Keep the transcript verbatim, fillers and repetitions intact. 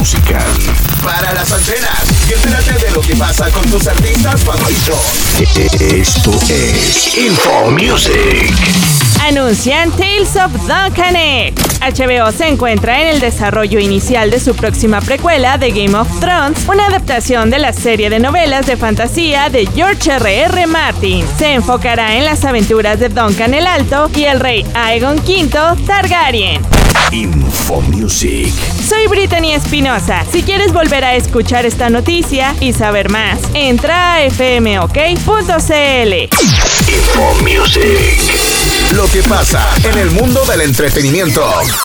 musical. Para las antenas y entérate de lo que pasa con tus artistas favoritos. Esto es Info Music. Anuncian Tales of Duncan. H B O se encuentra en el desarrollo inicial de su próxima precuela de Game of Thrones, una adaptación de la serie de novelas de fantasía de George R R. Martin. Se enfocará en las aventuras de Duncan el Alto y el rey Aegon quinto Targaryen. Info Music. Soy Brittany Espinosa. Si quieres volver a escuchar esta noticia y saber más, entra a f m o k punto c l. Info Music. Lo que pasa en el mundo del entretenimiento.